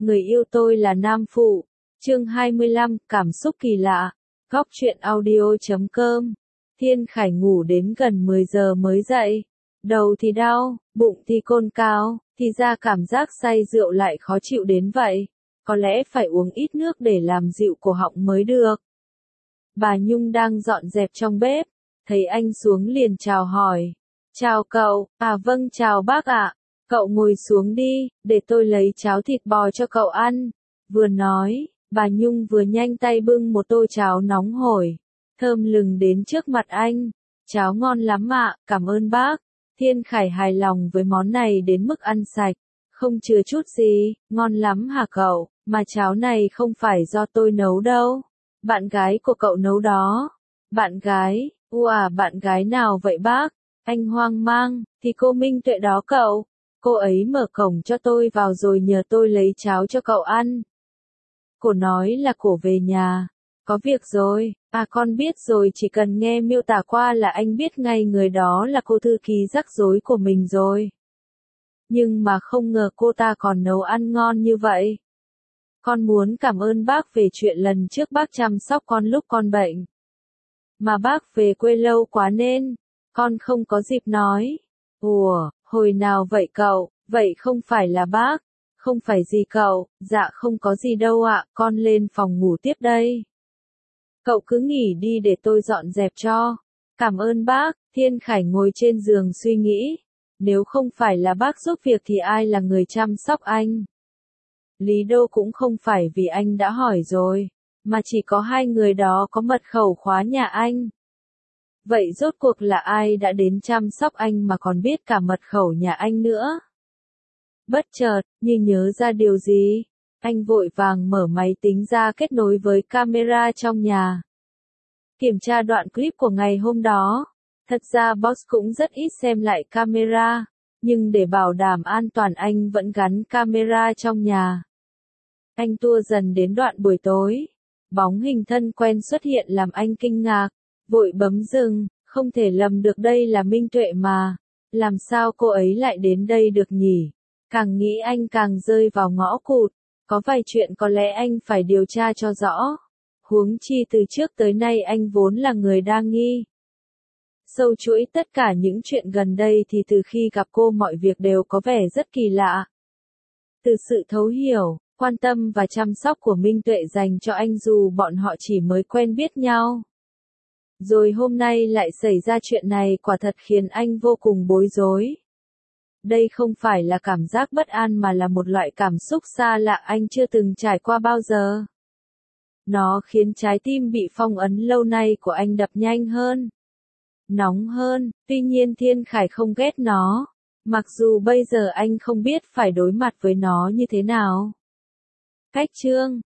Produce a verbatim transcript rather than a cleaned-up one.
người yêu tôi là nam phụ. Chương hai mươi lăm, cảm xúc kỳ lạ. Góc truyện audio chấm com. Thiên Khải ngủ đến gần mười giờ mới dậy. Đầu thì đau, bụng thì cồn cào, thì ra cảm giác say rượu lại khó chịu đến vậy. Có lẽ phải uống ít nước để làm dịu cổ họng mới được. Bà Nhung đang dọn dẹp trong bếp, thấy anh xuống liền chào hỏi. Chào cậu, à vâng chào bác ạ. Cậu ngồi xuống đi, để tôi lấy cháo thịt bò cho cậu ăn. Vừa nói, bà Nhung vừa nhanh tay bưng một tô cháo nóng hổi, thơm lừng đến trước mặt anh. Cháo ngon lắm ạ, cảm ơn bác. Thiên Khải hài lòng với món này đến mức ăn sạch, không chừa chút gì, ngon lắm hả cậu, mà cháo này không phải do tôi nấu đâu. Bạn gái của cậu nấu đó. Bạn gái, ua bạn gái nào vậy bác? Anh hoang mang, thì cô Minh Tuệ đó cậu. Cô ấy mở cổng cho tôi vào rồi nhờ tôi lấy cháo cho cậu ăn. Cô nói là cô về nhà. Có việc rồi, à con biết rồi, chỉ cần nghe miêu tả qua là anh biết ngay người đó là cô thư ký rắc rối của mình rồi. Nhưng mà không ngờ cô ta còn nấu ăn ngon như vậy. Con muốn cảm ơn bác về chuyện lần trước bác chăm sóc con lúc con bệnh. Mà bác về quê lâu quá nên, con không có dịp nói. Ủa, hồi nào vậy cậu, vậy không phải là bác, không phải gì cậu, dạ không có gì đâu ạ, con lên phòng ngủ tiếp đây. Cậu cứ nghỉ đi để tôi dọn dẹp cho. Cảm ơn bác. Thiên Khải ngồi trên giường suy nghĩ. Nếu không phải là bác giúp việc thì ai là người chăm sóc anh? Lý Đô cũng không phải vì anh đã hỏi rồi, mà chỉ có hai người đó có mật khẩu khóa nhà anh. Vậy rốt cuộc là ai đã đến chăm sóc anh mà còn biết cả mật khẩu nhà anh nữa? Bất chợt, như nhớ ra điều gì, anh vội vàng mở máy tính ra kết nối với camera trong nhà. Kiểm tra đoạn clip của ngày hôm đó. Thật ra boss cũng rất ít xem lại camera, nhưng để bảo đảm an toàn anh vẫn gắn camera trong nhà. Anh tua dần đến đoạn buổi tối. Bóng hình thân quen xuất hiện làm anh kinh ngạc, vội bấm dừng, không thể lầm được đây là Minh Tuệ mà. Làm sao cô ấy lại đến đây được nhỉ? Càng nghĩ anh càng rơi vào ngõ cụt. Có vài chuyện có lẽ anh phải điều tra cho rõ. Huống chi từ trước tới nay anh vốn là người đa nghi. Sâu chuỗi tất cả những chuyện gần đây thì từ khi gặp cô mọi việc đều có vẻ rất kỳ lạ. Từ sự thấu hiểu, quan tâm và chăm sóc của Minh Tuệ dành cho anh dù bọn họ chỉ mới quen biết nhau. Rồi hôm nay lại xảy ra chuyện này quả thật khiến anh vô cùng bối rối. Đây không phải là cảm giác bất an mà là một loại cảm xúc xa lạ anh chưa từng trải qua bao giờ. Nó khiến trái tim bị phong ấn lâu nay của anh đập nhanh hơn, nóng hơn, tuy nhiên Thiên Khải không ghét nó, mặc dù bây giờ anh không biết phải đối mặt với nó như thế nào. Cách chương